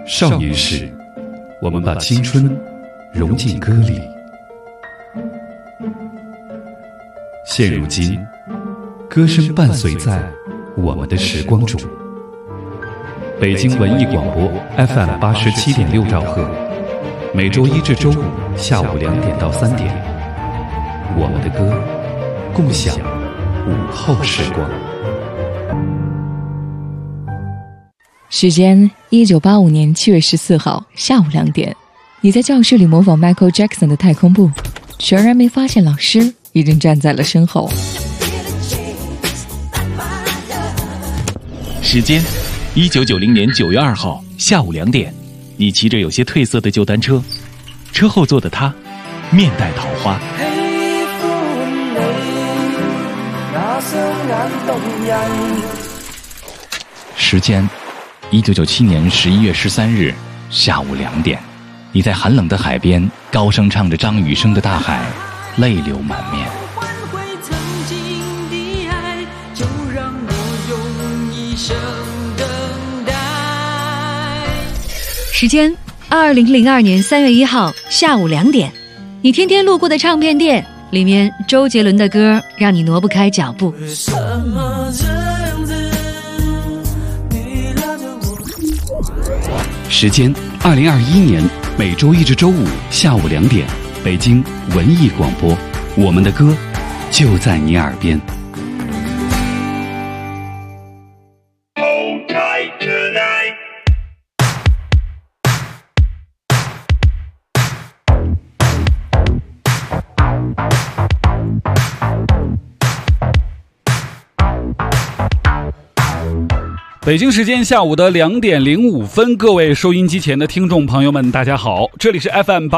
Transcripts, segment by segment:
少年时，我们把青春融进歌里。现如今，歌声伴随在我们的时光中。北京文艺广播 FM87.6兆赫，每周一至周五下午2点到3点，我们的歌，共享午后时光。 时间1985年7月14号下午2点，你在教室里模仿 Michael Jackson 的太空步，全然没发现老师已经站在了身后。 时间1990年9月2号下午2点，你骑着有些褪色的旧单车，车后座的他面带桃花。时间1997年11月13日下午2点，你在寒冷的海边高声唱着张雨生的《大海》，泪流满面。 时间2002年3月1号下午2点，你天天路过的唱片店，里面周杰伦的歌让你挪不开脚步。 时间2021年每周一至周五下午2点，北京文艺广播，我们的歌就在你耳边。北京时间下午的2点05分，各位收音机前的听众朋友们，大家好，这里是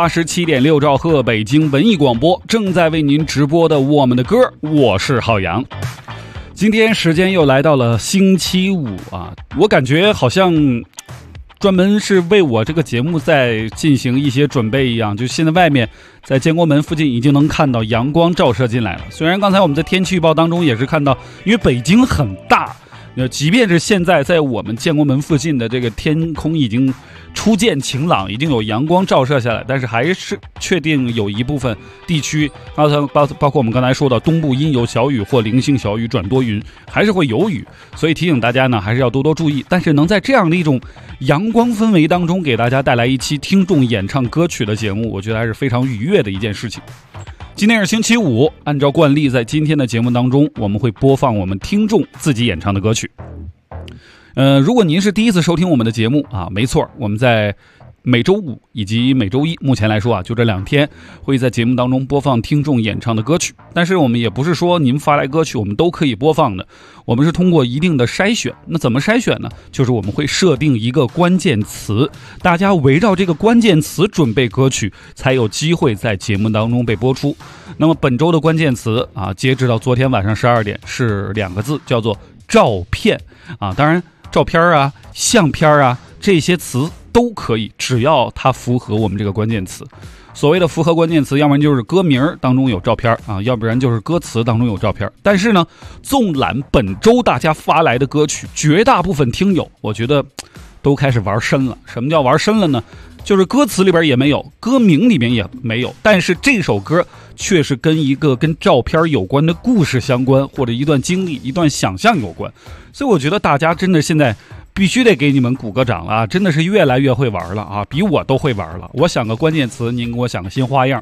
FM87.6兆赫北京文艺广播，正在为您直播的我们的歌，我是浩洋。今天时间又来到了星期五啊，我感觉好像专门是为我这个节目在进行一些准备一样，就现在外面在建国门附近已经能看到阳光照射进来了。虽然刚才我们在天气预报当中也是看到，因为北京很大，即便是现在在我们建国门附近的这个天空已经初见晴朗，已经有阳光照射下来，但是还是确定有一部分地区，包括我们刚才说的东部阴有小雨或零星小雨转多云，还是会有雨，所以提醒大家呢，还是要多多注意。但是能在这样的一种阳光氛围当中给大家带来一期听众演唱歌曲的节目，我觉得还是非常愉悦的一件事情。今天是星期五，按照惯例在今天的节目当中，我们会播放我们听众自己演唱的歌曲。如果您是第一次收听我们的节目啊，没错，我们在每周五以及每周一，目前来说啊，就这2天会在节目当中播放听众演唱的歌曲。但是我们也不是说您发来歌曲我们都可以播放的，我们是通过一定的筛选。那怎么筛选呢？就是我们会设定一个关键词，大家围绕这个关键词准备歌曲，才有机会在节目当中被播出。那么本周的关键词啊，截止到昨天晚上12点是2个字，叫做照片啊。当然照片啊、相片啊这些词都可以，只要它符合我们这个关键词。所谓的符合关键词，要不然就是歌名当中有照片啊，要不然就是歌词当中有照片。但是呢，纵览本周大家发来的歌曲，绝大部分听友我觉得都开始玩深了。什么叫玩深了呢？就是歌词里边也没有，歌名里面也没有，但是这首歌却是跟一个跟照片有关的故事相关，或者一段经历、一段想象有关。所以我觉得大家真的现在必须得给你们鼓个掌了啊！真的是越来越会玩了啊，比我都会玩了。我想个关键词，您给我想个新花样。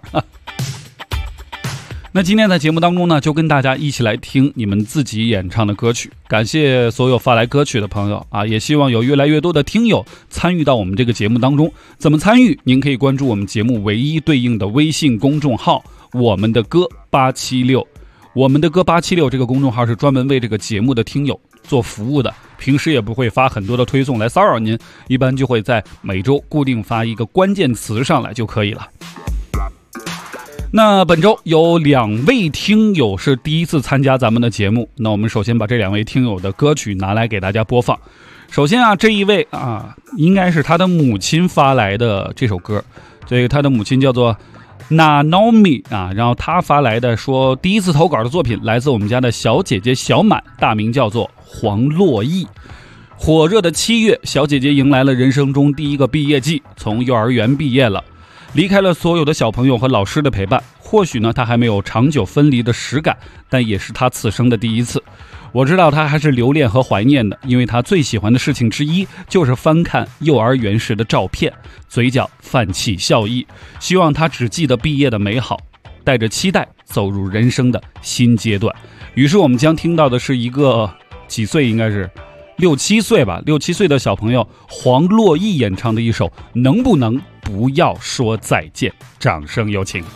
那今天在节目当中呢，就跟大家一起来听你们自己演唱的歌曲。感谢所有发来歌曲的朋友啊，也希望有越来越多的听友参与到我们这个节目当中。怎么参与？您可以关注我们节目唯一对应的微信公众号“我们的歌876”。我们的歌876这个公众号是专门为这个节目的听友做服务的，平时也不会发很多的推送来骚扰您，一般就会在每周固定发一个关键词上来就可以了。那本周有2位听友是第一次参加咱们的节目，那我们首先把这2位听友的歌曲拿来给大家播放。首先啊，这一位啊，应该是他的母亲发来的这首歌，这个他的母亲叫做Naomi 啊，然后他发来的说，第一次投稿的作品来自我们家的小姐姐小满，大名叫做黄洛意。 火热的7月，小姐姐迎来了人生中第一个毕业季，从幼儿园毕业了，离开了所有的小朋友和老师的陪伴。或许呢，她还没有长久分离的实感，但也是她此生的第一次。我知道她还是留恋和怀念的，因为她最喜欢的事情之一就是翻看幼儿园时的照片，嘴角泛起笑意。希望她只记得毕业的美好，带着期待走入人生的新阶段。于是我们将听到的是一个几岁，应该是6、7岁吧，6、7岁的小朋友黄洛毅演唱的一首《能不能不要说再见》，掌声有请。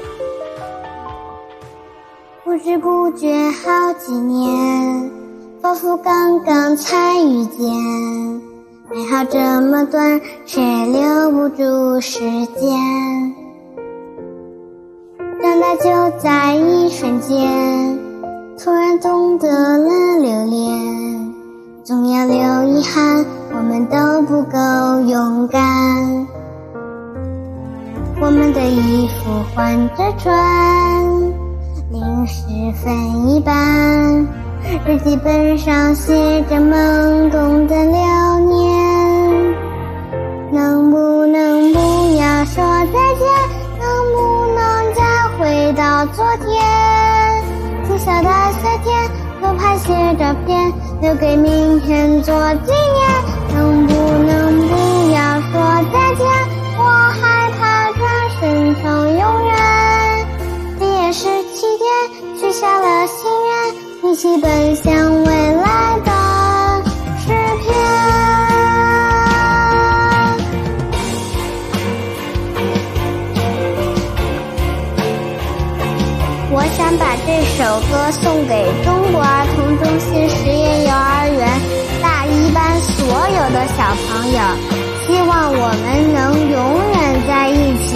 不知不觉好几年，仿佛刚刚才遇见，美好这么短，谁留不住时间？长大就在一瞬间，突然懂得了留恋，总要留遗憾，我们都不够勇敢。我们的衣服换着穿，零时分一半，日记本上写着懵懂的流年。能不能不要说再见？能不能再回到昨天？小小的夏天，多拍些照片，留给明天做纪念。能不能不要说再见？我害怕转身成永远。毕业时起点，许下了心愿，一起奔向未来的诗篇。我想把这首歌送给中国儿童中心实验幼儿园大一班所有的小朋友，希望我们能永远在一起。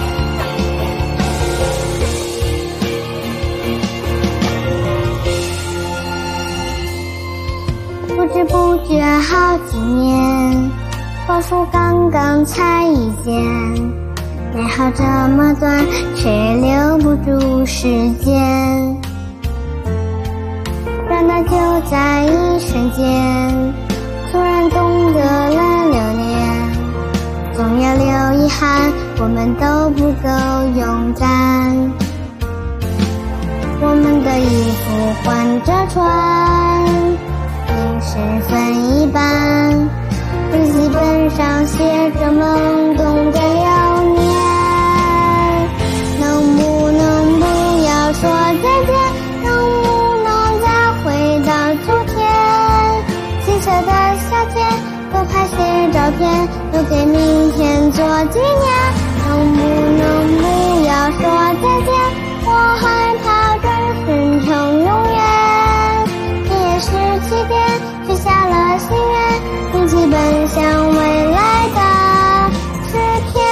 不知不觉好几年，仿佛刚刚才遇见，美好这么短，谁留不住时间？长大就在一瞬间，突然懂得了留恋，总要留遗憾，我们都不够勇敢。我们的衣服换着穿，零时分一半，日记本上写着懵懂的流年。能不能不要说再见？能不能再回到昨天？青涩的夏天，多拍些照片，留给明天做纪念。能不能不要说再见？我害怕转身成永远。毕业时起点，许下了心愿，一起奔向未来的诗篇。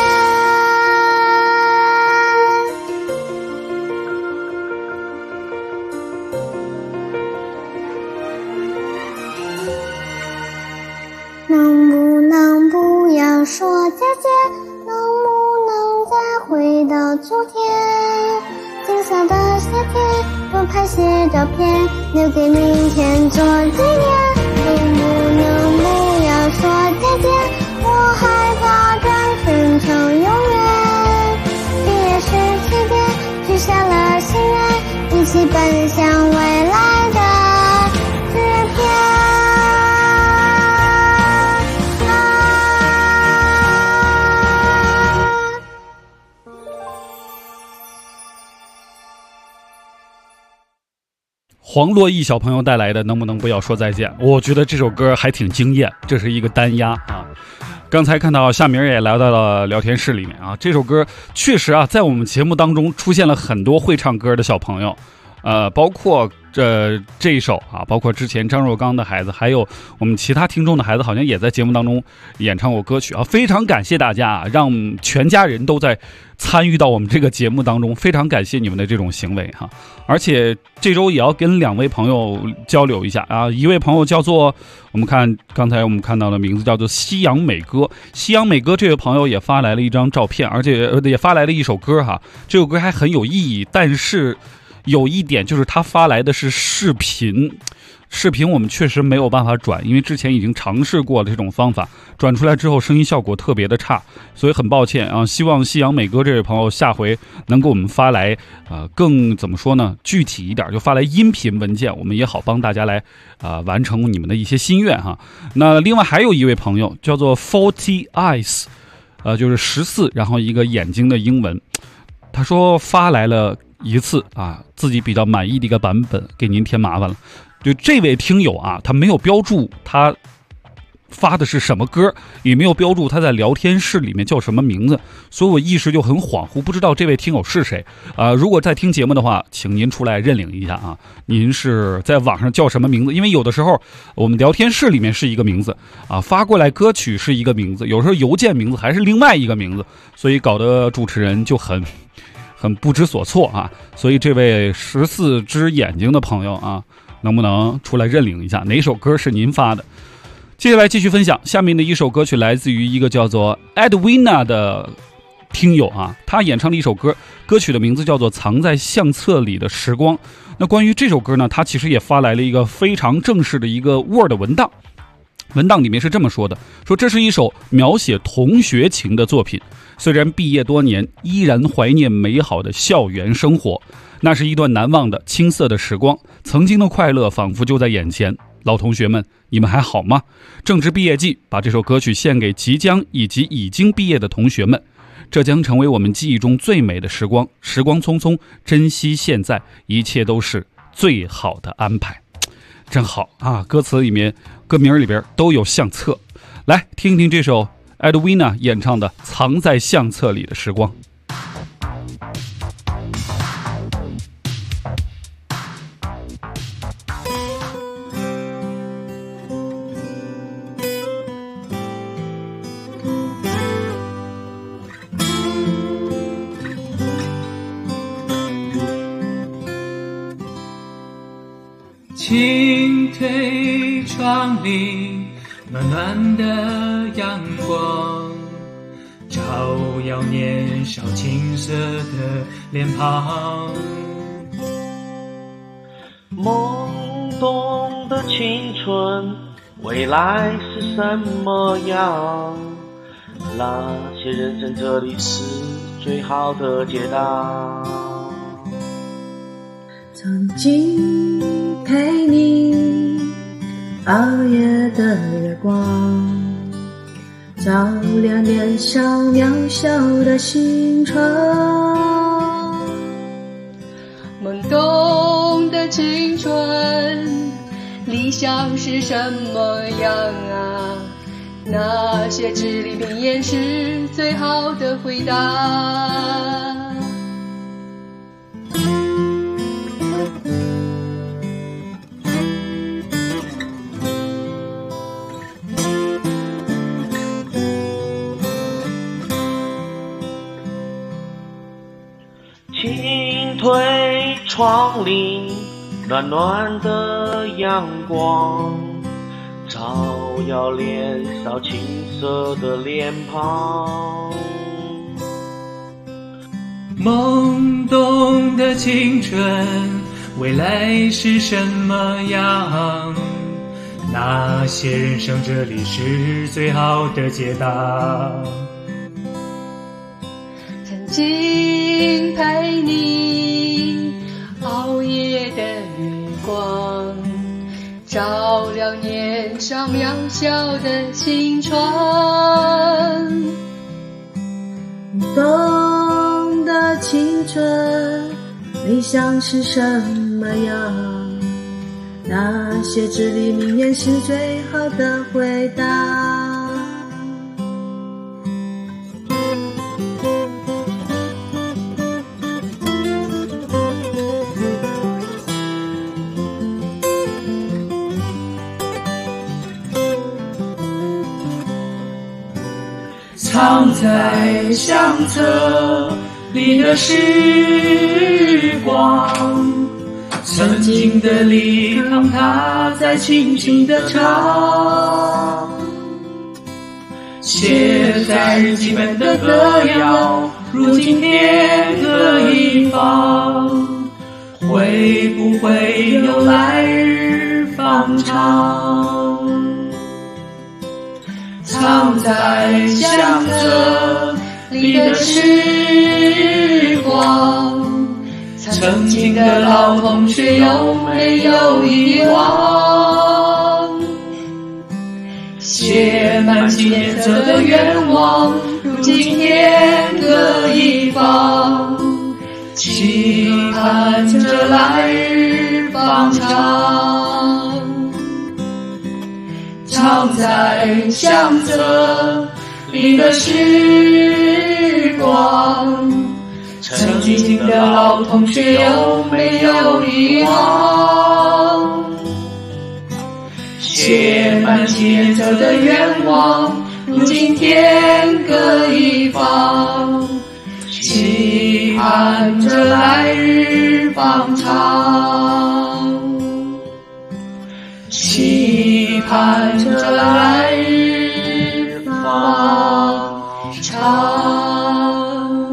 能不能不要说再见？能不能再回到昨天？青涩的夏天，多拍些照片，留给明天做纪念。能不能不要说再见？我害怕转身成永远。毕业时起点，许下了心愿，一起奔向未来的诗篇。 黄洛毅小朋友带来的能不能不要说再见，我觉得这首歌还挺惊艳，这是一个单押啊。刚才看到夏明也来到了聊天室里面啊，这首歌确实啊，在我们节目当中出现了很多会唱歌的小朋友，包括这一首啊，包括之前张若刚的孩子，还有我们其他听众的孩子，好像也在节目当中演唱过歌曲啊。非常感谢大家啊，让全家人都在参与到我们这个节目当中，非常感谢你们的这种行为哈。而且这周也要跟2位朋友交流一下啊，一位朋友叫做刚才我们看到的名字叫做夕阳美歌，夕阳美歌这位朋友也发来了一张照片，而且也发来了一首歌哈，这首歌还很有意义，但是有一点就是他发来的是视频， 视频我们确实没有办法转，因为之前已经尝试过了这种方法，转出来之后声音效果特别的差，所以很抱歉啊。希望夕阳美哥这位朋友下回能给我们发来更怎么说呢，具体一点，就发来音频文件，我们也好帮大家来完成你们的一些心愿哈。那另外还有一位朋友叫做 40 Eyes， 就是14然后一个眼睛的英文，他说发来了一次自己比较满意的一个版本，给您添麻烦了。就这位听友他没有标注他发的是什么歌，也没有标注他在聊天室里面叫什么名字，所以我一时就很恍惚，不知道这位听友是谁如果在听节目的话，请您出来认领一下您是在网上叫什么名字？因为有的时候我们聊天室里面是一个名字发过来歌曲是一个名字，有时候邮件名字还是另外一个名字，所以搞得主持人就很不知所措所以这位14只眼睛的朋友能不能出来认领一下哪首歌是您发的？接下来继续分享下面的一首歌曲，来自于一个叫做 Edwina 的听友他演唱的一首歌，歌曲的名字叫做《藏在相册里的时光》。那关于这首歌呢，他其实也发来了一个非常正式的一个 Word 文档，文档里面是这么说的，说这是一首描写同学情的作品，虽然毕业多年，依然怀念美好的校园生活，那是一段难忘的青涩的时光，曾经的快乐仿佛就在眼前。老同学们，你们还好吗？正值毕业季，把这首歌曲献给即将以及已经毕业的同学们，这将成为我们记忆中最美的时光。时光匆匆，珍惜现在，一切都是最好的安排。真好歌词里面歌名里边都有相册。来听一听这首 Edwina 演唱的《藏在相册里的时光》。 轻推窗棂，暖暖的阳光照耀年少青涩的脸庞， 懵懂的青春未来是什么样，那些人生这里是最好的解答。 曾经陪你熬夜的月光，照亮年少渺小的心窗， 懵懂的青春，理想是什么样啊？那些至理名言是最好的回答。 轻推窗棂，暖暖的阳光照耀年少青涩的脸庞， 懵懂的青春未来是什么样，那些人生这里是最好的解答。 曾经陪你熬夜的月光，照亮年少渺小的青春， 懂的青春理想是什么样，那些至理名言是最好的回答。 藏在相册里的时光，曾经的离淌它在轻轻地唱，写在日记本的歌谣，如今天各一方，会不会有来日方方长，藏在相册里的时光，曾经的老同学有没有遗忘？写满纪念册的愿望，如今天各一方，期盼着来日方长。藏在相册里的时光，曾经的老同学有没有遗忘？写满纪念册的愿望，如今天各一方，期盼着来日方长，期盼着来日方长。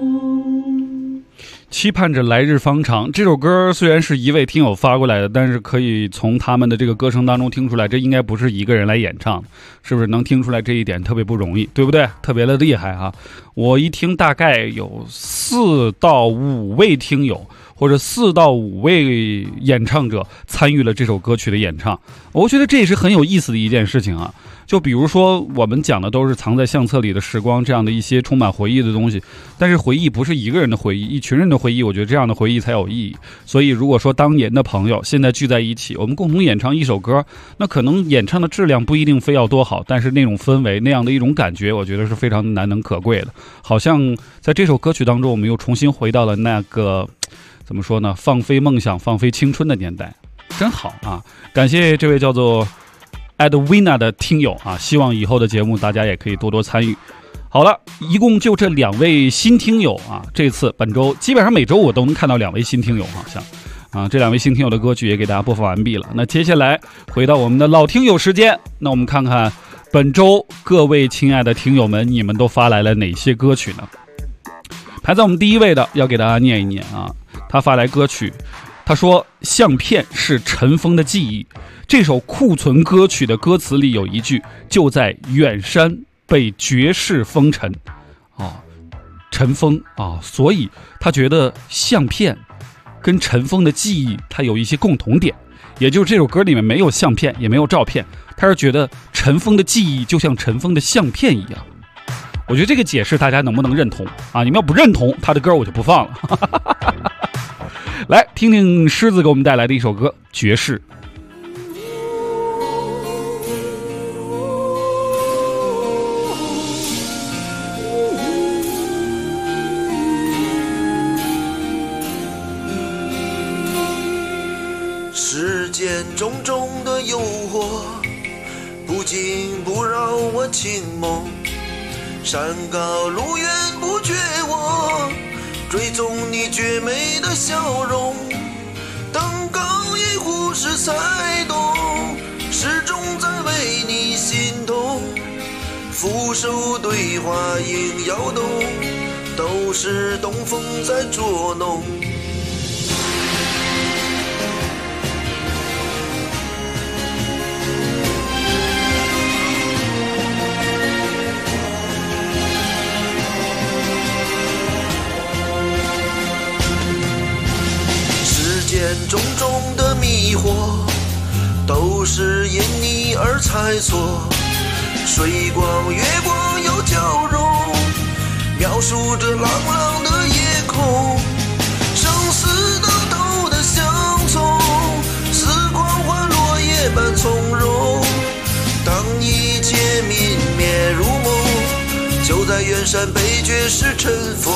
期盼着来日方长。这首歌虽然是一位听友发过来的，但是可以从他们的这个歌声当中听出来，这应该不是一个人来演唱的，是不是？能听出来这一点特别不容易，对不对？特别的厉害啊！我一听大概有4到5位听友，或者4到5位演唱者参与了这首歌曲的演唱，我觉得这也是很有意思的一件事情啊。就比如说我们讲的都是藏在相册里的时光，这样的一些充满回忆的东西，但是回忆不是一个人的回忆，一群人的回忆，我觉得这样的回忆才有意义。所以如果说当年的朋友现在聚在一起，我们共同演唱一首歌，那可能演唱的质量不一定非要多好，但是那种氛围，那样的一种感觉，我觉得是非常难能可贵的。好像在这首歌曲当中，我们又重新回到了那个怎么说呢，放飞梦想放飞青春的年代，真好啊。感谢这位叫做Edwina 的听友啊，希望以后的节目大家也可以多多参与。好了，一共就这2位新听友啊，这次本周基本上每周我都能看到2位新听友，好像啊，这2位新听友的歌曲也给大家播放完毕了。那接下来回到我们的老听友时间，那我们看看本周各位亲爱的听友们，你们都发来了哪些歌曲呢？排在我们第一位的要给大家念一念啊，他发来歌曲，他说相片是尘封的记忆，这首库存歌曲的歌词里有一句，就在远山被绝世风尘尘封啊，所以他觉得相片跟尘封的记忆它有一些共同点，也就是这首歌里面没有相片也没有照片，他是觉得尘封的记忆就像尘封的相片一样。我觉得这个解释大家能不能认同啊？你们要不认同他的歌我就不放了来听听狮子给我们带来的一首歌《绝世》。 世间种种的诱惑，不紧不扰我情梦，山高路远不觉我，追踪你绝美的笑容，登高一呼时才懂，始终在为你心痛，俯首对话应摇动，都是东风在捉弄。种种的迷惑，都是因你而猜测，水光月光又交融，描述着朗朗的夜空，生死到头的相从，似狂欢落叶般从容，当一切泯灭如梦，就在远山被绝世尘封。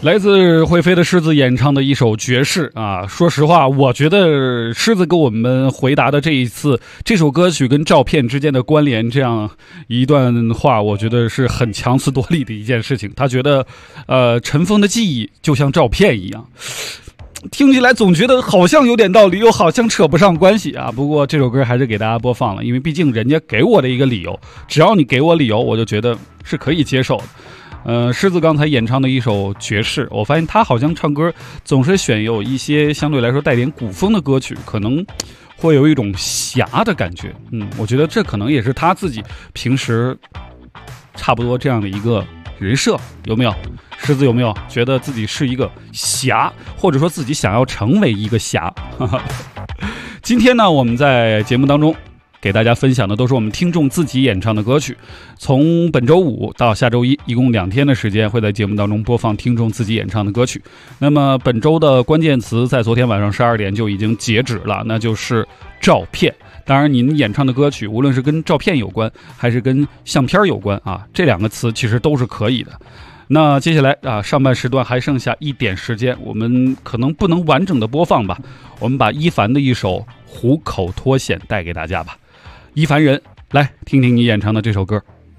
来自会飞的狮子演唱的一首爵士啊，说实话，我觉得狮子给我们回答的这首歌曲跟照片之间的关联，这样一段话，我觉得是很强词夺理的一件事情。他觉得，尘封的记忆就像照片一样，听起来总觉得好像有点道理，又好像扯不上关系啊。不过这首歌还是给大家播放了，因为毕竟人家给我的一个理由，只要你给我理由，我就觉得是可以接受的。狮子刚才演唱的一首爵士，我发现他好像唱歌总是选有一些相对来说带点古风的歌曲，可能会有一种侠的感觉。我觉得这可能也是他自己平时差不多这样的一个人设，有没有？狮子有没有觉得自己是一个侠，或者说自己想要成为一个侠？今天呢，我们在节目当中给大家分享的都是我们听众自己演唱的歌曲，从本周五到下周一，一共2天的时间会在节目当中播放听众自己演唱的歌曲。那么本周的关键词在昨天晚上12点就已经截止了，那就是照片。当然您演唱的歌曲无论是跟照片有关还是跟相片有关啊，这2个词其实都是可以的。那接下来啊，上半时段还剩下1点时间，我们可能不能完整的播放吧，我们把伊凡的一首《虎口脱险》带给大家吧。伊凡人，来听听你演唱的这首歌。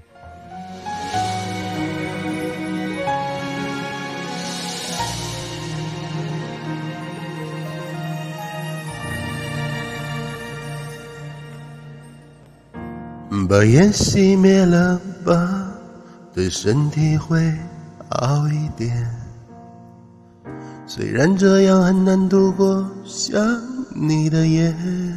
把烟熄灭了吧，对身体会好一点。虽然这样很难度过想你的夜，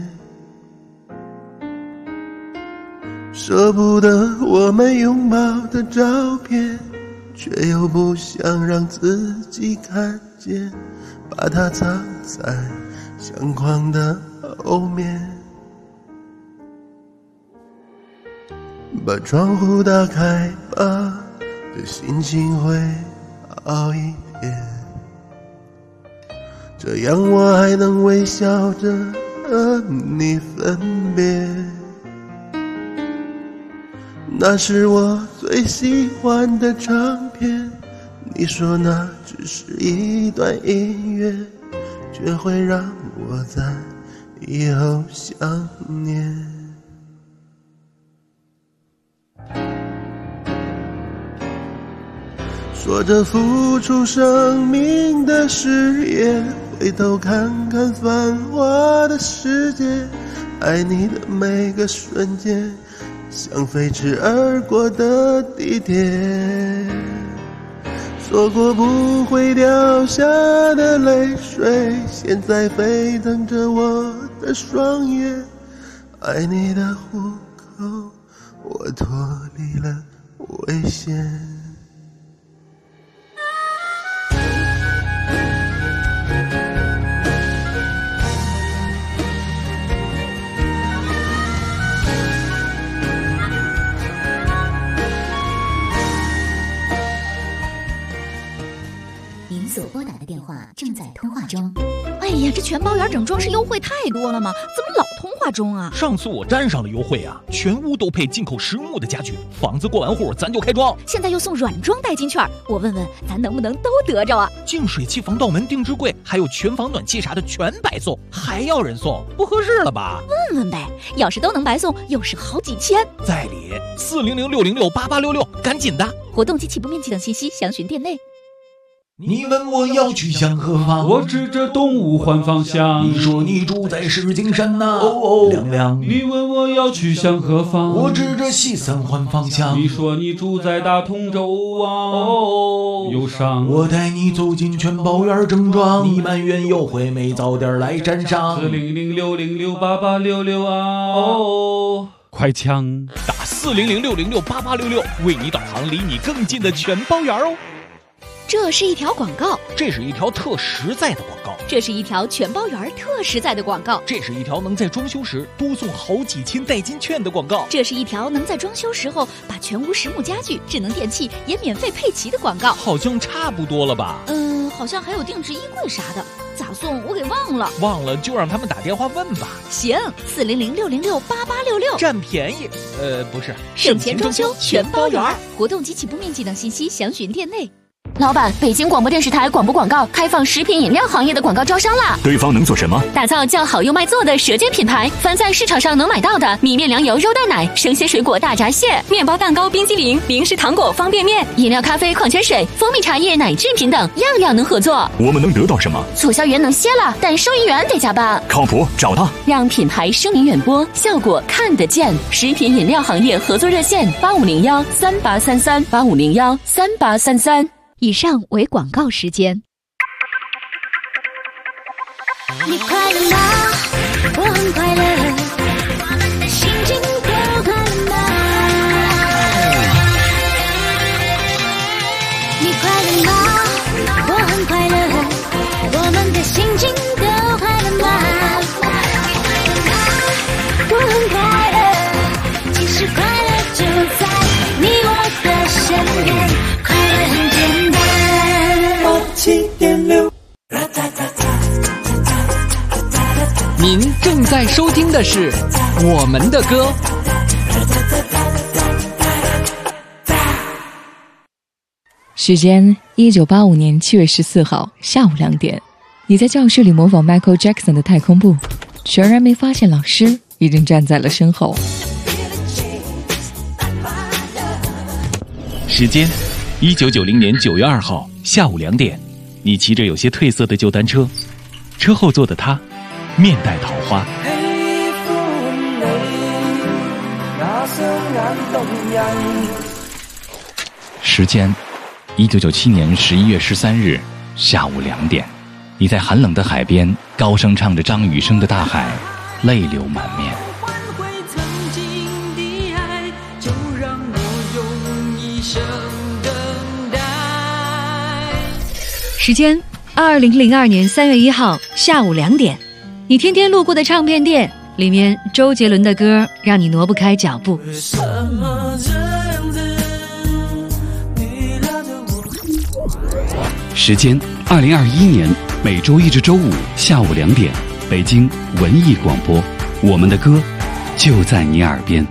舍不得我们拥抱的照片，却又不想让自己看见，把它藏在相框的后面。把窗户打开吧，对心情会好一点，这样我还能微笑着和你分别。那是我最喜欢的唱片，你说那只是一段音乐，却会让我在以后想念。说着付出生命的誓言，回头看看繁华的世界，爱你的每个瞬间，像飞驰而过的地铁。说过不会掉下的泪水，现在沸腾着我的双眼。爱你的虎口，我脱离了危险。 所拨打的电话正在通话中。 哎呀，这全包圆整装饰优惠太多了吗？怎么老通话中啊？ 上次我沾上了优惠啊，全屋都配进口实木的家具，房子过完户咱就开装。 现在又送软装代金券，我问问咱能不能都得着啊？ 净水器、防盗门、定制柜，还有全房暖气啥的全白送，还要人送，不合适了吧？ 问问呗，要是都能白送，又是好几千。 在理，400-606-8866，赶紧的！ 活动及起步面积等信息详询店内。 你问我要去向何方， 我指着东吴换方向。 你说你住在石景山呐，亮亮。 你问我要去向何方， 我指着西三环方向。 你说你住在大同州啊，忧伤。 我带你走进全包园正装，你埋怨优惠没早点来沾上。 400-606-8866啊，快枪打400-606-8866，为你导航离你更近的全包园哦。 这是一条广告， 这是一条特实在的广告， 这是一条全包圆特实在的广告， 这是一条能在装修时多送好几千代金券的广告， 这是一条能在装修时候把全屋实木家具、智能电器也免费配齐的广告。 好像差不多了吧？ 好像还有定制衣柜啥的，咋送我给忘了。 忘了就让他们打电话问吧。 行，400-606-8866， 占便宜。不是， 省钱装修全包圆，活动及起步面积等信息详询店内。 老板，北京广播电视台广播广告开放食品饮料行业的广告招商啦！ 对方能做什么？ 打造叫好又卖座的舌尖品牌，凡在市场上能买到的米面粮油肉蛋奶、生鲜水果大闸蟹、面包蛋糕、冰激凌、零食糖果、方便面、饮料咖啡、矿泉水、蜂蜜茶叶、奶制品等，样样能合作。 我们能得到什么？ 促销员能歇了，但收银员得加班。 靠谱，找他， 让品牌声名远播，效果看得见。食品饮料行业合作热线8501383385013833。 以上为广告时间。 你快乐吗？我很快乐，心情都快乐吗？你快乐吗？我很快乐，我们的心情都快乐吗？我很快乐，其实快乐就在你我的身边，快乐很简单。7.6。 您正在收听的是我们的歌。 时间1985年7月14号下午2点，你在教室里模仿 Michael Jackson 的太空步，全然没发现老师已经站在了身后。 时间1990年9月2号下午2点，你骑着有些褪色的旧单车，车后座的他面带桃花。时间1997年11月13日下午2点，你在寒冷的海边高声唱着张雨生的《大海》，泪流满面。 时间2002年3月1号下午2点，你天天路过的唱片店，里面周杰伦的歌让你挪不开脚步。 时间2021年每周一至周五下午2点，北京文艺广播，我们的歌就在你耳边。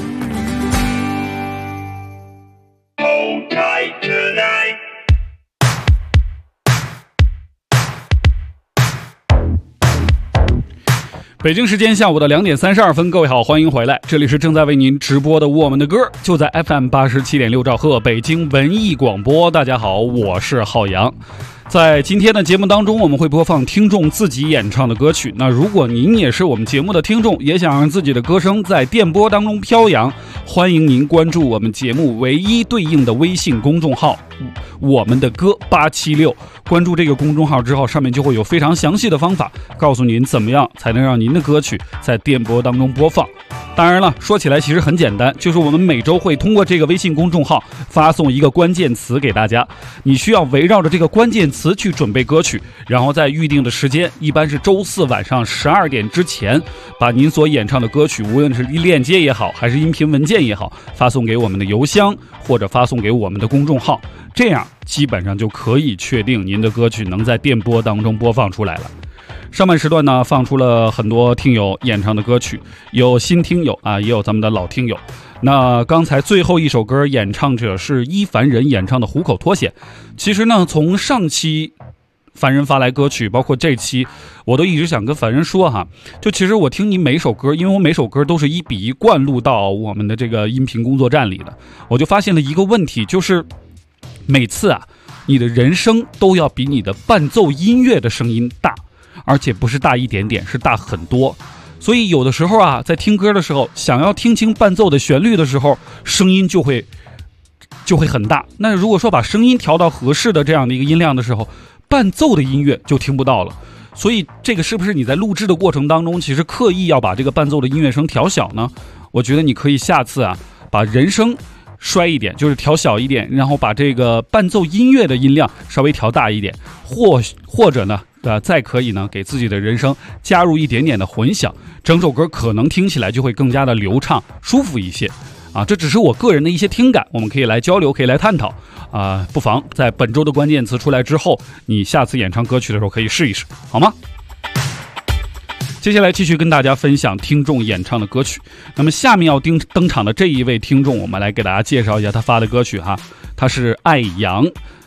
北京时间下午的2点32分，各位好，欢迎回来，这里是正在为您直播的我们的歌，就在 FM 87.6兆赫北京文艺广播。大家好，我是浩洋。在今天的节目当中，我们会播放听众自己演唱的歌曲。那如果您也是我们节目的听众，也想让自己的歌声在电波当中飘扬，欢迎您关注我们节目唯一对应的微信公众号我们的歌876，关注这个公众号之后，上面就会有非常详细的方法告诉您怎么样才能让您的歌曲在电波当中播放。当然了，说起来其实很简单，就是我们每周会通过这个微信公众号发送一个关键词给大家，你需要围绕着这个关键词去准备歌曲，然后在预定的时间，一般是周4晚上12点之前，把您所演唱的歌曲，无论是链接也好，还是音频文件也好，发送给我们的邮箱或者发送给我们的公众号，这样基本上就可以确定您的歌曲能在电波当中播放出来了。上半时段呢，放出了很多听友演唱的歌曲，有新听友啊，也有咱们的老听友。那刚才最后一首歌演唱者是伊凡人演唱的《虎口脱险》。其实呢，从上期凡人发来歌曲，包括这期，我都一直想跟凡人说哈，就其实我听你每首歌，因为我每首歌都是1比1灌录到我们的这个音频工作站里的，我就发现了一个问题，就是每次啊，你的人声都要比你的伴奏音乐的声音大，而且不是大一点点，是大很多。所以有的时候啊，在听歌的时候，想要听清伴奏的旋律的时候，声音就会很大。那如果说把声音调到合适的这样的一个音量的时候，伴奏的音乐就听不到了。所以这个是不是你在录制的过程当中，其实刻意要把这个伴奏的音乐声调小呢？我觉得你可以下次啊，把人声衰一点，就是调小一点，然后把这个伴奏音乐的音量稍微调大一点，或者呢，再可以呢，给自己的人声加入一点点的混响，整首歌可能听起来就会更加的流畅、舒服一些。啊，这只是我个人的一些听感，我们可以来交流，可以来探讨。不妨在本周的关键词出来之后，你下次演唱歌曲的时候可以试一试，好吗？接下来继续跟大家分享听众演唱的歌曲。那么下面要登场的这一位听众，我们来给大家介绍一下他发的歌曲哈。他是艾阳，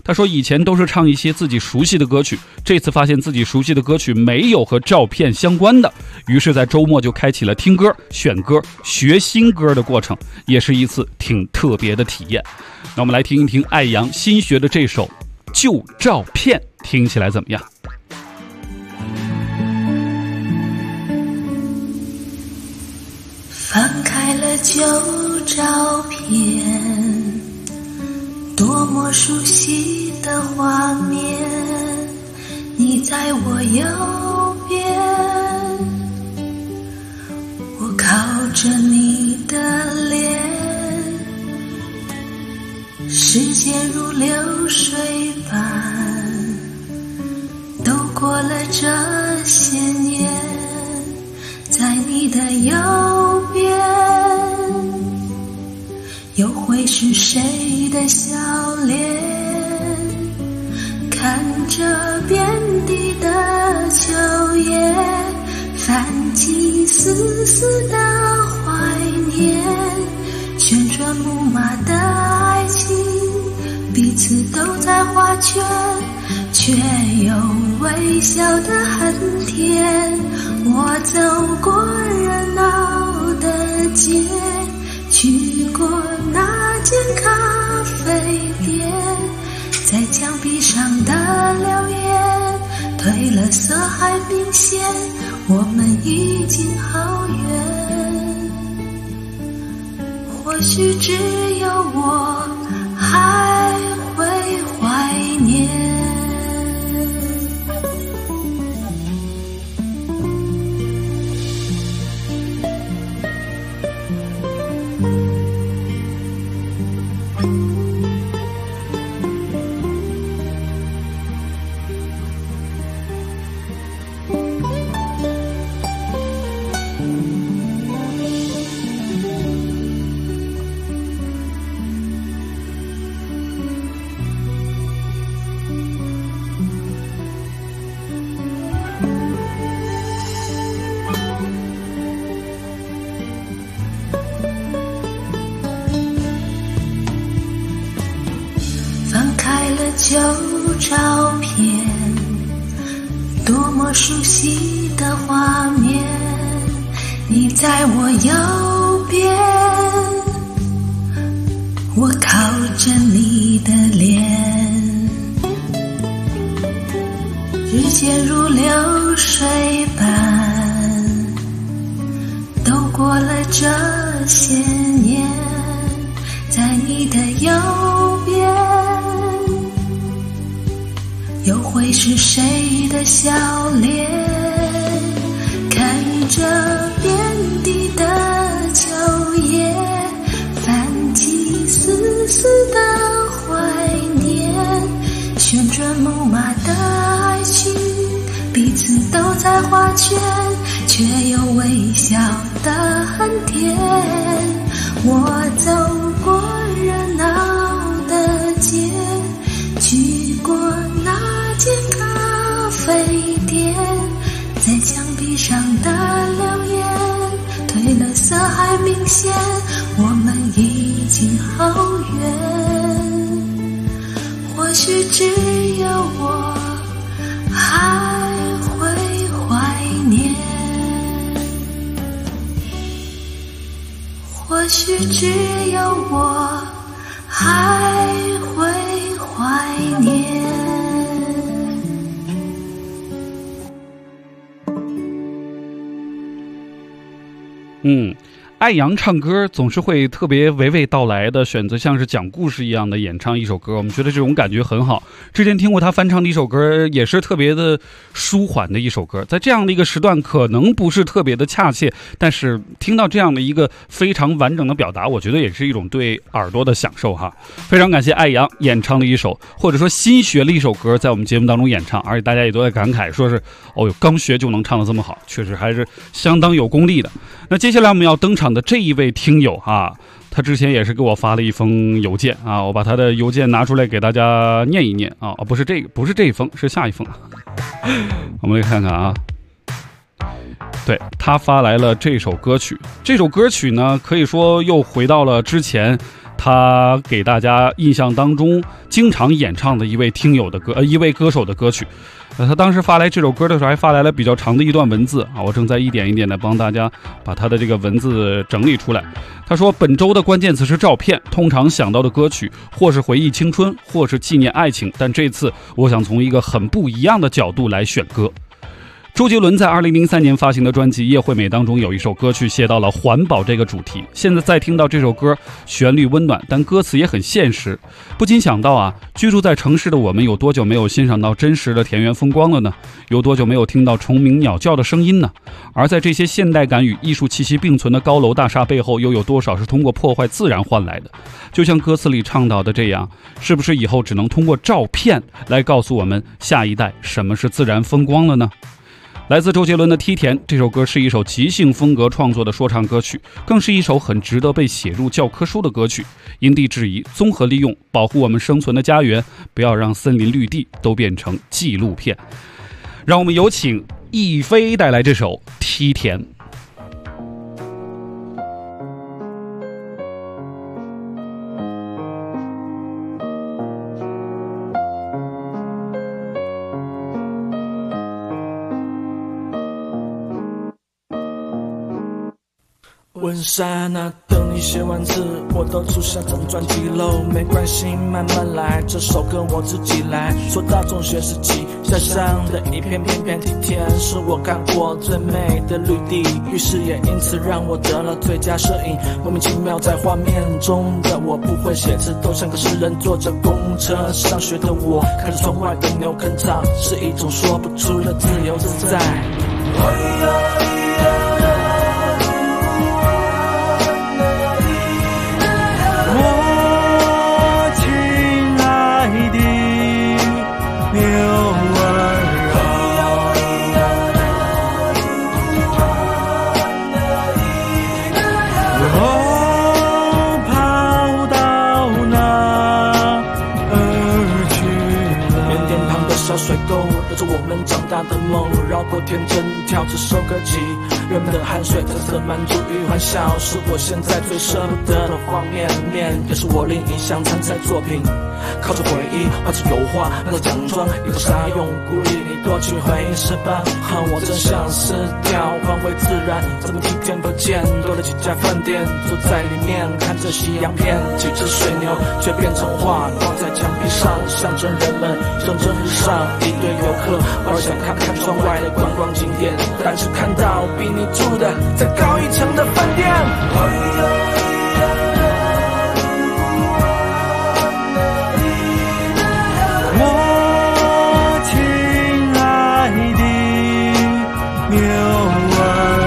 他说以前都是唱一些自己熟悉的歌曲，这次发现自己熟悉的歌曲没有和照片相关的，于是在周末就开启了听歌、选歌、学新歌的过程，也是一次挺特别的体验。那我们来听一听艾阳新学的这首《旧照片》，听起来怎么样？ 翻开了旧照片，多么熟悉的画面，你在我右边，我靠着你的脸，时间如流水般都过了这些年，在你的右边又会是谁的笑脸，看着遍地的秋叶，泛起丝丝的怀念，旋转木马的爱情，彼此都在画圈，却又微笑得很甜。我走过热闹的街，去过那间咖啡店，在墙壁上的留言褪了色还明显，我们已经好远。或许只有我还会怀念。旧照片，多么熟悉的画面，你在我右边，我靠着你的脸，时间如流水般都过了这些年，在你的右边又会是谁的笑脸，看着遍地的秋叶，泛起丝丝的怀念，旋转木马的爱情，彼此都在画圈，却又微笑得很甜。我走过热闹的街，去过那间咖啡店，在墙壁上的留言褪了色还明显，我们已经好远。或许只有我还会怀念，或许只有我还会怀念。 艾阳唱歌总是会特别娓娓道来的选择像是讲故事一样的演唱一首歌，我们觉得这种感觉很好。之前听过他翻唱的一首歌，也是特别的舒缓的一首歌，在这样的一个时段可能不是特别的恰切，但是听到这样的一个非常完整的表达，我觉得也是一种对耳朵的享受哈。非常感谢艾阳演唱的一首，或者说新学了一首歌在我们节目当中演唱，而且大家也都在感慨说是刚学就能唱得这么好，确实还是相当有功力的。那接下来我们要登场的这一位听友啊，他之前也是给我发了一封邮件啊，我把他的邮件拿出来给大家念一念啊，不是这一封，是下一封。我们来看看啊，对，他发来了这首歌曲。这首歌曲呢，可以说又回到了之前他给大家印象当中经常演唱的一位歌手的歌曲。他当时发来这首歌的时候，还发来了比较长的一段文字啊，我正在一点一点的帮大家把他的这个文字整理出来。他说，本周的关键词是照片，通常想到的歌曲或是回忆青春，或是纪念爱情，但这次我想从一个很不一样的角度来选歌。周杰伦在2003年发行的专辑《叶惠美》当中有一首歌曲写到了环保这个主题。现在再听到这首歌，旋律温暖，但歌词也很现实，不禁想到啊，居住在城市的我们有多久没有欣赏到真实的田园风光了呢？有多久没有听到虫鸣鸟叫的声音呢？而在这些现代感与艺术气息并存的高楼大厦背后，又有多少是通过破坏自然换来的？就像歌词里倡导的这样，是不是以后只能通过照片来告诉我们下一代什么是自然风光了呢？来自周杰伦的《梯田》这首歌是一首即兴风格创作的说唱歌曲，更是一首很值得被写入教科书的歌曲。因地制宜，综合利用，保护我们生存的家园，不要让森林绿地都变成纪录片。让我们有请亦菲带来这首《梯田》。 温莎那等你写完字，我都出下整专辑喽，没关系，慢慢来，这首歌我自己来。说到中学时期，山上的一片片片梯田，是我看过最美的绿地，于是也因此让我得了最佳摄影。莫名其妙在画面中的我不会写字，都像个诗人。坐着公车上学的我，看着窗外的牛坑草，是一种说不出的自由自在。水沟留着我们长大的梦，绕过天真跳这首歌曲，人们的汗水特色满足与欢笑，是我现在最舍不得的方便面，也是我另一项参赛作品。靠着回忆画着油画，拿着奖状一头沙涌，鼓励你多去回忆是吧？我真想失掉，还回自然，怎么梯田不见，多了几家饭店，坐在里面看着西洋片，几只水牛却变成画挂在墙壁上，象征人们蒸蒸日上。一堆游客偶尔想看看窗外的观光景点，但是看到比你住的再高一层的饭店。我亲爱的牛儿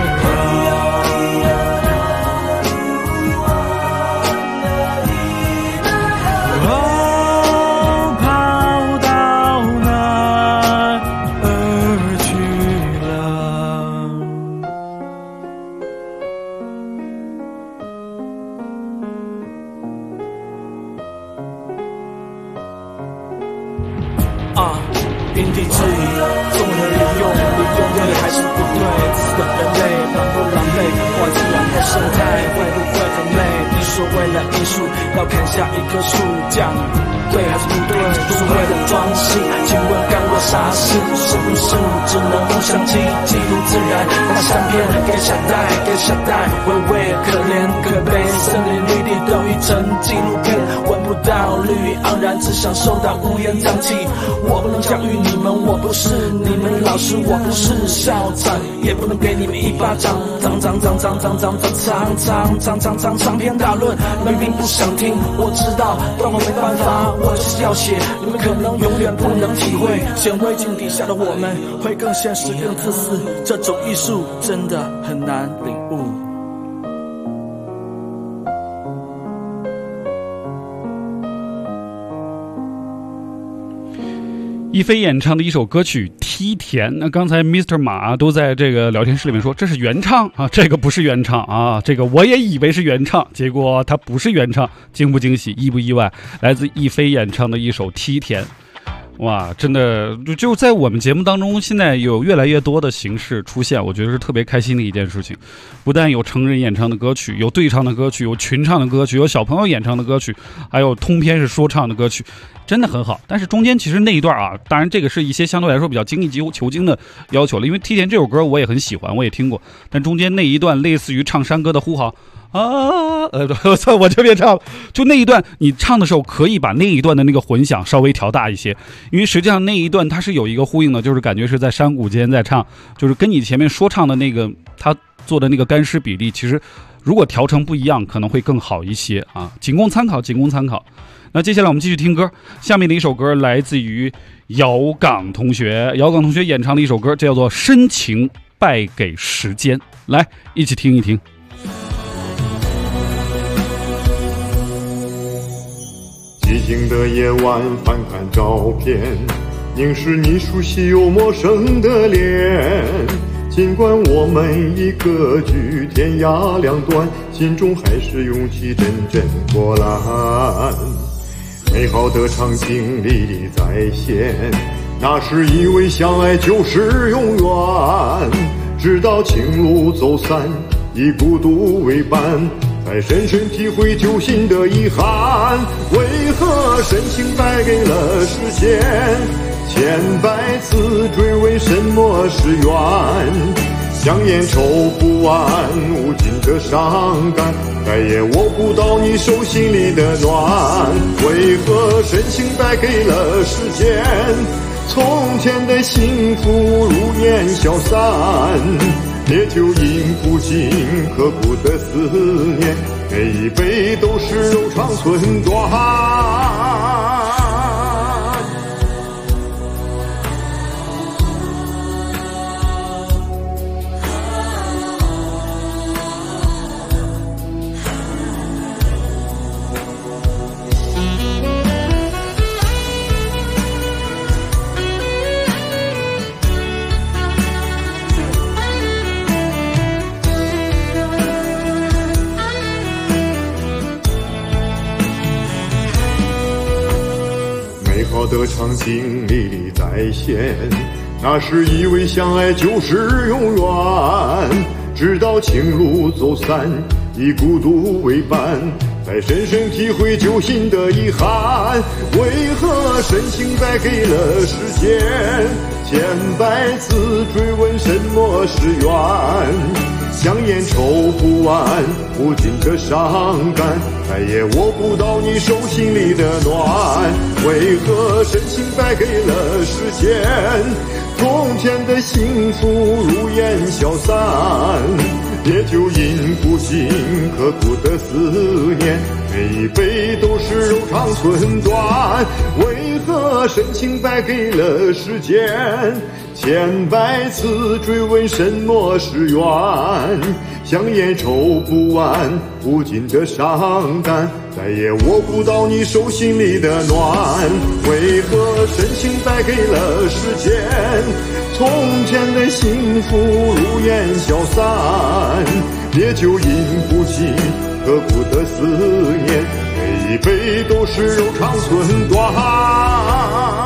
因地制宜，综合利用对还是不对？自私的人类狼不狼狈？破坏自然的生态会不会很累？你说为了艺术要砍下一棵树，这样对还是不对？就是为了装饰，请问干我啥事？是不是只能用相机记录自然？把相片给下代，微微可怜可悲，森林绿地都一成纪录片，闻不到绿意盎然，只享受到乌烟瘴气。我不能教育你们，我不是你们老师，我不是校长，也不能给你们一巴掌。长篇大论，你们并不想听，我知道，但我没办法，我就是要写，你们可能永远不能体会，显微镜底下的我们会更现实更自私，这种艺术真的很难领悟。 亦菲演唱的一首歌曲《梯田》，那刚才 Mr. 马都在这个聊天室里面说这是原唱啊，这个不是原唱啊，这个我也以为是原唱，结果它不是原唱，惊不惊喜，意不意外？来自亦菲演唱的一首《梯田》。 哇，真的就在我们节目当中，现在有越来越多的形式出现，我觉得是特别开心的一件事情。不但有成人演唱的歌曲，有对唱的歌曲，有群唱的歌曲，有小朋友演唱的歌曲，还有通篇是说唱的歌曲，真的很好。但是中间其实那一段啊，当然这个是一些相对来说比较精益求精的要求了，因为梯田这首歌我也很喜欢，我也听过，但中间那一段类似于唱山歌的呼号我这边唱，就那一段你唱的时候可以把那一段的那个混响稍微调大一些，因为实际上那一段它是有一个呼应的，就是感觉是在山谷间在唱，就是跟你前面说唱的那个他做的那个干湿比例，其实如果调成不一样可能会更好一些啊，仅供参考，仅供参考。那接下来我们继续听歌，下面的一首歌来自于姚岗同学演唱的一首歌，叫做《深情败给时间》，来一起听一听。 寂静的夜晚，翻看照片，凝视你熟悉又陌生的脸。尽管我们已各居天涯两端，心中还是涌起阵阵波澜。美好的场景历历在现，那时以为相爱就是永远，直到情路走散，以孤独为伴，才深深体会揪心的遗憾。为何深情败给了时间？千百次追问什么是缘？香烟抽不完，无尽的伤感，再也握不到你手心里的暖。为何深情败给了时间？从前的幸福如烟消散，烈酒饮不尽刻骨的思念，每一杯都是柔肠寸断。美好的场景历历在现，那时以为相爱就是永远，直到情路走散，以孤独为伴，才深深体会揪心的遗憾。为何深情败给了时间？千百次追问什么是缘？香烟抽不完，无尽的伤感，再也握不到你手心里的暖。为何深情败给了时间？从前的幸福如烟消散，烈酒饮不尽刻骨的思念，每一杯都是柔肠寸断。为何深情败给了时间？千百次追问什么是缘？香烟抽不完，无尽的伤感，再也握不到你手心里的暖。为何深情败给了时间？从前的幸福如烟消散，烈酒饮不尽刻骨的思念，每一杯都是柔肠寸断。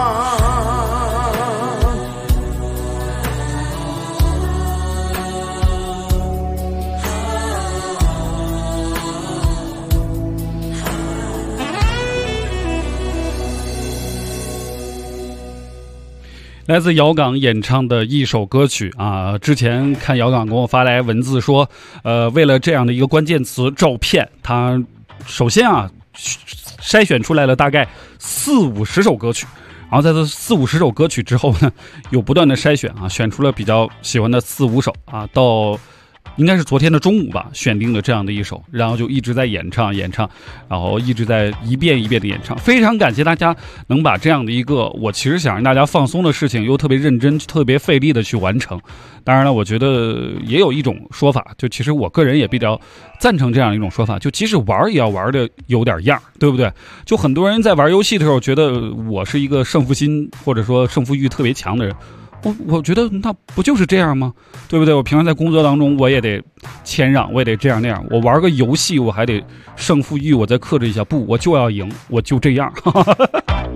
来自姚岗演唱的一首歌曲啊，之前看姚岗给我发来文字说，为了这样的一个关键词照片，他首先啊筛选出来了大概40-50首歌曲，然后在这40-50首歌曲之后呢，有不断的筛选啊，选出了比较喜欢的4-5首啊，到应该是昨天的中午吧，选定了这样的一首，然后就一直在演唱，然后一直在一遍一遍的演唱。非常感谢大家能把这样的一个我其实想让大家放松的事情，又特别认真、特别费力的去完成。当然了，我觉得也有一种说法，就其实我个人也比较赞成这样一种说法，就即使玩也要玩的有点样，对不对？就很多人在玩游戏的时候，觉得我是一个胜负心或者说胜负欲特别强的人。我觉得那不就是这样吗？对不对？我平常在工作当中我也得谦让，我也得这样那样。我玩个游戏我还得胜负欲，我再克制一下，不，我就要赢，我就这样。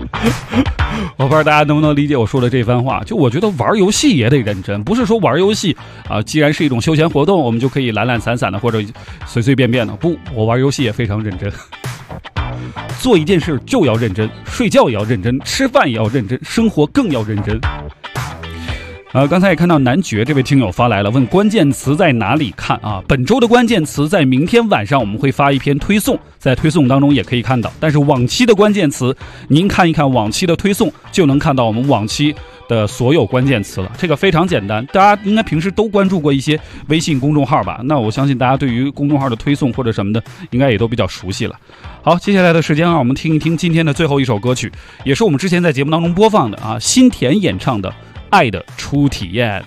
我不知道大家能不能理解我说的这番话，就我觉得玩游戏也得认真，不是说玩游戏啊，既然是一种休闲活动，我们就可以懒懒散散的或者随随便便的。不，我玩游戏也非常认真。做一件事就要认真，睡觉也要认真，吃饭也要认真，生活更要认真。刚才也看到男爵这位听友发来了，问关键词在哪里看啊？本周的关键词在明天晚上我们会发一篇推送，在推送当中也可以看到。但是往期的关键词，您看一看往期的推送，就能看到我们往期的所有关键词了。这个非常简单，大家应该平时都关注过一些微信公众号吧？那我相信大家对于公众号的推送或者什么的，应该也都比较熟悉了。好，接下来的时间让我们听一听今天的最后一首歌曲，也是我们之前在节目当中播放的啊，新田演唱的《爱的初体验》。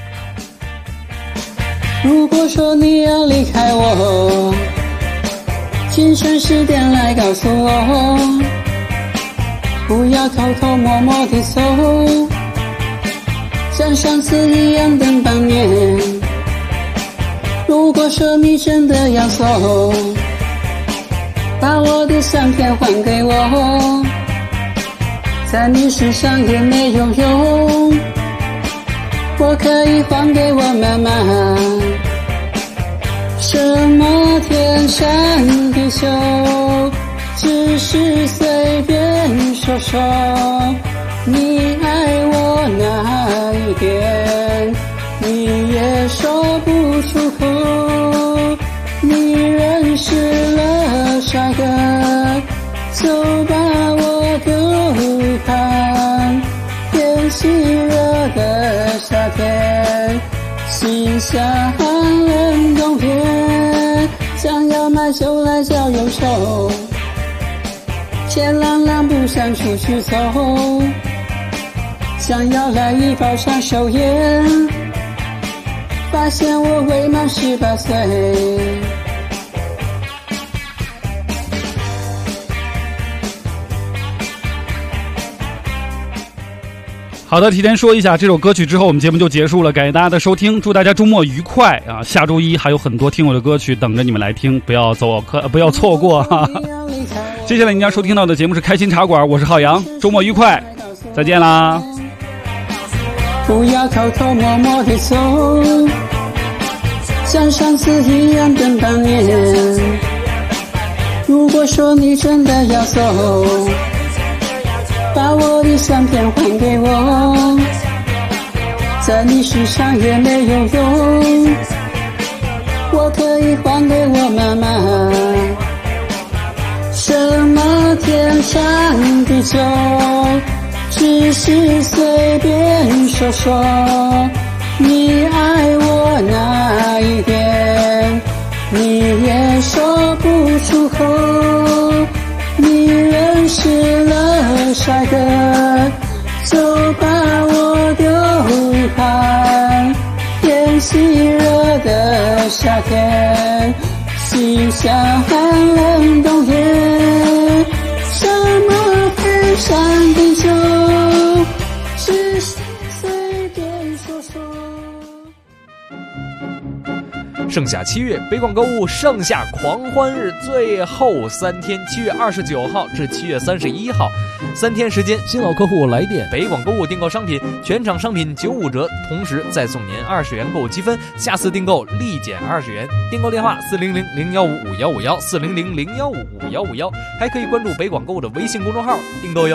如果说你要离开我，请顺时点来告诉我，不要偷偷摸摸地走，像上次一样等半年。如果说你真的要走，把我的相片还给我，在你身上也没有用，我可以还给我妈妈。什么天长地久，只是随便说说，你爱我哪一点，你也说不出口。你认识了帅哥，就把我丢一旁。天气热的夏天，心下冷冬天，想要买酒来浇忧愁，天朗朗不想出去走，想要来一包长寿烟，发现我未满18岁。 好的，提前说一下这首歌曲之后，我们节目就结束了，感谢大家的收听，祝大家周末愉快啊！下周一还有很多听我的歌曲等着你们来听，不要错过哈。接下来您将收听到的节目是开心茶馆，我是浩洋，周末愉快，再见啦！ 不要偷偷摸摸地走，像上次一样等半年。如果说你真的要走，把我的相片还给我，在你身上也没有用，我可以还给我妈妈。什么天长地久，只是随便说说，你爱我哪一点，你也说不出口。你认识了帅哥，就把我丢一旁。天气热的夏天，心下冷冬天，什么天长地久，只是随便说说。 盛夏7月，北广购物盛夏狂欢日最后3天，7月29号至7月31号，3天时间， 新老客户来电， 北广购物订购商品，全场商品95折，同时再送您20元购物积分，下次订购立减20元。订购电话400-015-5151，400-015-5151，还可以关注北广购物的微信公众号订购哟。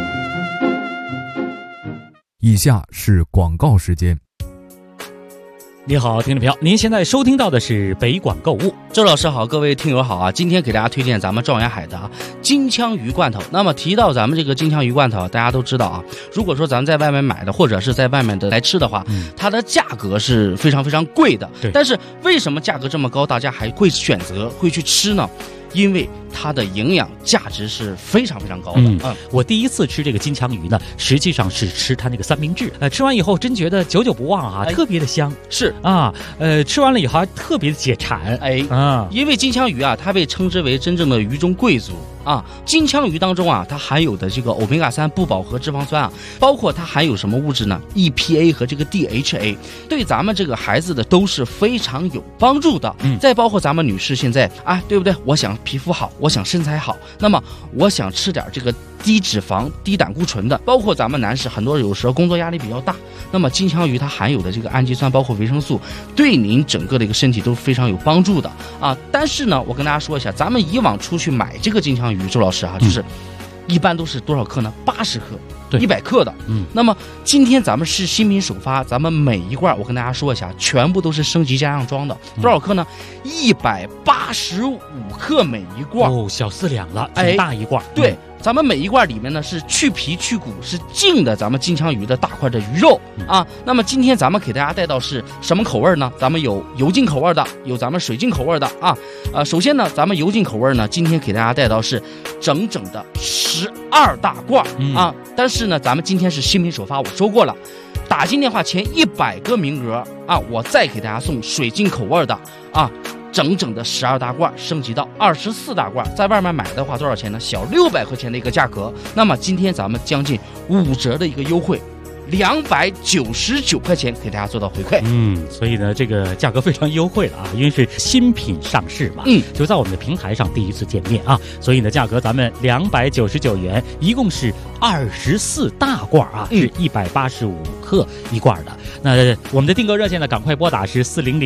以下是广告时间。 你好，听众朋友，您现在收听到的是北广购物。 周老师好，各位听友好啊！今天给大家推荐咱们状元海的金枪鱼罐头。那么提到咱们这个金枪鱼罐头，大家都知道啊，如果说咱们在外面买的，或者是在外面的来吃的话，它的价格是非常非常贵的。但是为什么价格这么高，大家还会选择会去吃呢？因为它的营养价值是非常非常高的。 我第一次吃这个金枪鱼呢，实际上是吃它那个三明治。吃完以后真觉得久久不忘啊，特别的香。 是啊，吃完了以后还特别的解馋。 因为金枪鱼啊，它被称之为真正的鱼中贵族啊。金枪鱼当中啊，它含有的这个欧米伽3不饱和脂肪酸啊，包括它含有什么物质呢 ？EPA 和这个 DHA， 对咱们这个孩子的都是非常有帮助的。再包括咱们女士现在啊，对不对？我想皮肤好， 我想身材好，那么我想吃点这个低脂肪、低胆固醇的，包括咱们男士很多有时候工作压力比较大，那么金枪鱼它含有的这个氨基酸，包括维生素，对您整个的一个身体都非常有帮助的啊。但是呢，我跟大家说一下，咱们以往出去买这个金枪鱼，周老师啊，就是一般都是多少克呢？80克。100克的，那么今天咱们是新品首发，咱们每一罐我跟大家说一下，全部都是升级加上装的，多少克呢？185克每一罐， 哦，小4两了，挺大一罐， 对。咱们每一罐里面呢是去皮去骨，是净的咱们金枪鱼的大块的鱼肉啊。那么今天咱们给大家带到是什么口味呢？咱们有油浸口味的，有咱们水浸口味的啊。首先呢，咱们油浸口味呢，今天给大家带到是整整的12大罐啊。但是呢，咱们今天是新品首发，我说过了，打进电话前100个名额啊，我再给大家送水浸口味的啊。整整的12大罐升级到24大罐，在外面买的话多少钱呢？小600块钱的一个价格。那么今天咱们将近5折的一个优惠，299块钱给大家做到回馈。 所以呢，这个价格非常优惠了啊，因为是新品上市嘛，就在我们的平台上第一次见面啊，所以呢，价格咱们299元，一共是24大罐啊，是185克一罐的。那我们的订购热线呢，赶快拨打是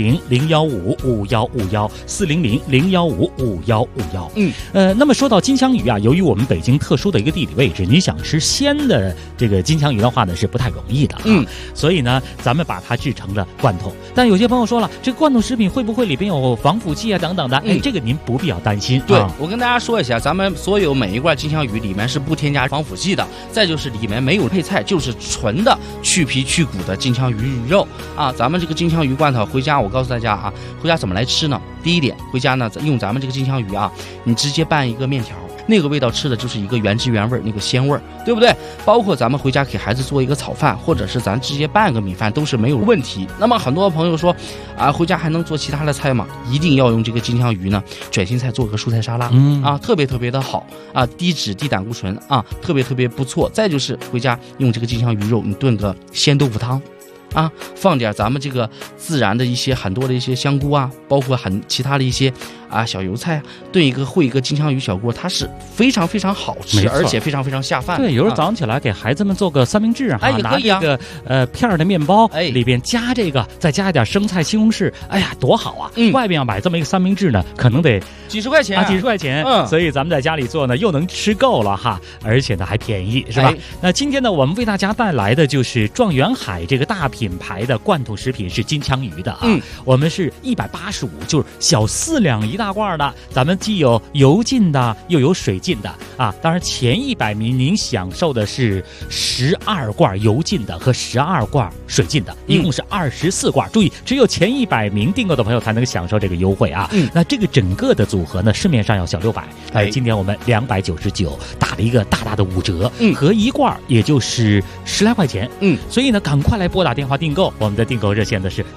400-015-5151，400-015-5151。那么说到金枪鱼啊，由于我们北京特殊的一个地理位置，你想吃鲜的这个金枪鱼的话呢，是不太容易的啊。所以呢，咱们把它制成了罐头。但有些朋友说了，这个罐头食品会不会里边有防腐剂啊等等的？这个您不必要担心。 对，我跟大家说一下，咱们所有每一罐金枪鱼里面是不添加防腐剂的，再就是里面没有配菜，就是纯的去皮去骨的金枪鱼鱼肉啊。咱们这个金枪鱼罐头回家，我告诉大家啊，回家怎么来吃呢？第一点，回家呢用咱们这个金枪鱼啊，你直接拌一个面条。那个味道吃的就是一个原汁原味，那个鲜味，对不对？包括咱们回家给孩子做一个炒饭，或者是咱直接拌个米饭都是没有问题。那么很多朋友说啊，回家还能做其他的菜吗？一定要用这个金枪鱼呢，卷心菜做个蔬菜沙拉，啊，特别特别的好啊，低脂低胆固醇啊，特别特别不错。再就是回家用这个金枪鱼肉，你炖个鲜豆腐汤。啊，放点咱们这个自然的一些很多的一些香菇啊，包括其他的一些啊小油菜，炖一个烩一个金枪鱼小锅，它是非常非常好吃，而且非常非常下饭。 对，有时候早上起来给孩子们做个三明治哈，拿这个片的面包，里边加这个，再加一点生菜、西红柿，哎呀，多好啊！外边要买这么一个三明治呢，可能得几十块钱啊， 几十块钱。所以咱们在家里做呢，又能吃够了哈，而且呢还便宜，是吧？那今天呢，我们为大家带来的就是状元海这个大品牌的罐头食品是金枪鱼的啊，我们是185，就是小4两一大罐的，咱们既有油浸的又有水浸的啊。当然前100名您享受的是12罐油浸的和12罐水浸的，一共是24罐。注意，只有前100名订购的朋友才能享受这个优惠啊。那这个整个的组合呢，市面上要小600，今天我们299打了一个大大的5折，合一罐也就是10来块钱。所以呢，赶快来拨打电话订购。我们的订购热线的是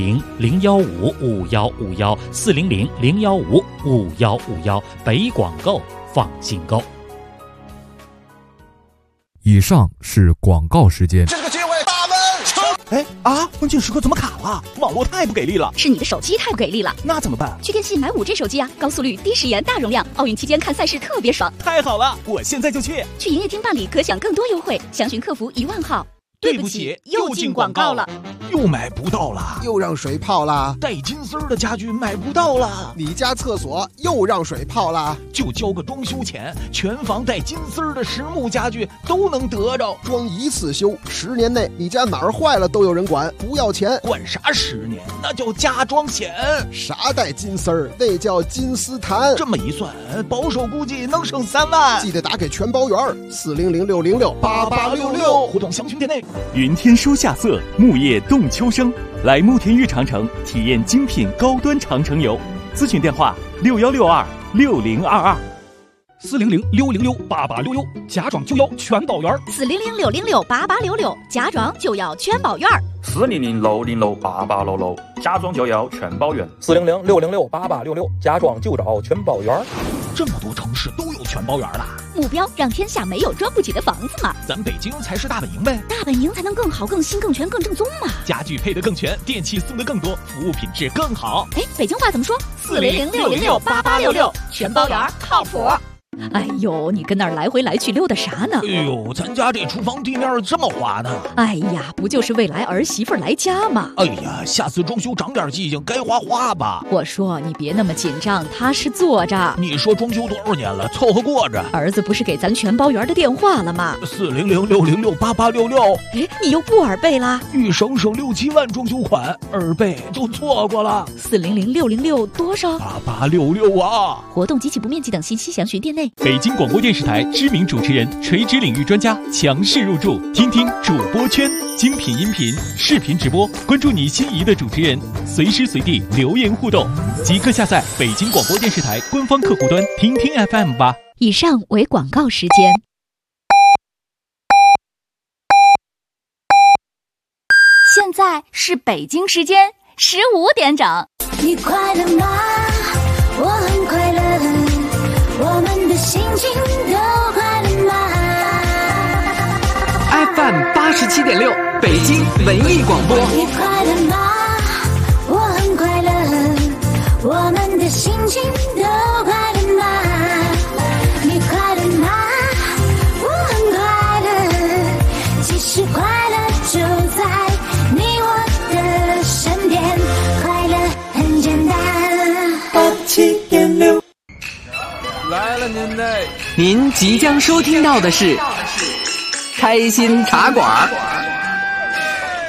400-015-5151，400-015-5151，北广购放心购。 以上是广告时间。 这个机会大温抽！哎啊，关键时刻怎么卡了？网络太不给力了。 是你的手机太不给力了。 那怎么办？ 去电信买5G 手机啊，高速率、低时延、大容量，奥运期间看赛事特别爽。 太好了，我现在就去。 去营业厅办理，可享更多优惠。详询客服10000号。 对不起，又进广告了，又买不到了， 又让水泡了， 带金丝的家具买不到了， 你家厕所又让水泡了， 就交个装修钱，全房带金丝的实木家具都能得着， 装一次修，10年内你家哪儿坏了都有人管，不要钱， 管啥10年？那叫加装险。 啥带金丝儿？那叫金丝檀。 这么一算，保守估计能省3万。 记得打给全包圆，400-606-8866， 互动详询店内。 云天收夏色，木叶动秋声。来慕田峪长城体验精品高端长城游，咨询电话61626022。 400-606-8866，假装就要全保员。 400-606-8866，假装就要全保员。 400-606-8866，假装就要全保员。 400-606-8866，假装就找全保员。 这么多城市都有全包园了。 目标让天下没有装不起的房子嘛。 咱北京才是大本营呗。 大本营才能更好、更新、更全、更正宗嘛。 家具配得更全，电器送得更多，服务品质更好。 哎，北京话怎么说？400-606-8866，全包园靠谱。 哎呦，你跟那儿来回来去溜达啥呢？ 哎呦，咱家这厨房地面这么滑呢。 哎呀，不就是未来儿媳妇来家吗？ 哎呀，下次装修长点记性，该花吧。 我说你别那么紧张，踏实做着。 你说装修多少年了，凑合过着。 儿子不是给咱全包园的电话了吗 ？400-606-8866。 哎，你又不耳背啦？ 欲省6-7万装修款，耳背都错过了。 400-606多少 ？8866啊！ 活动及其不面积等信息详询店内。 北京广播电视台知名主持人、垂直领域专家强势入驻，听听主播圈，精品音频、视频直播，关注你心仪的主持人，随时随地留言互动，即刻下载北京广播电视台官方客户端，听听 FM 吧。 以上为广告时间。现在是北京时间15点整。 你快乐吗？我很快乐。我们的心情都快乐吗 ？FM 87.6，北京文艺广播。 你快乐吗？我很快乐。我们的心情都快乐吗？你快乐吗？我很快乐。其实快乐就在你我的身边，快乐很简单。87.6。 来了您即将收听到的是开心茶馆。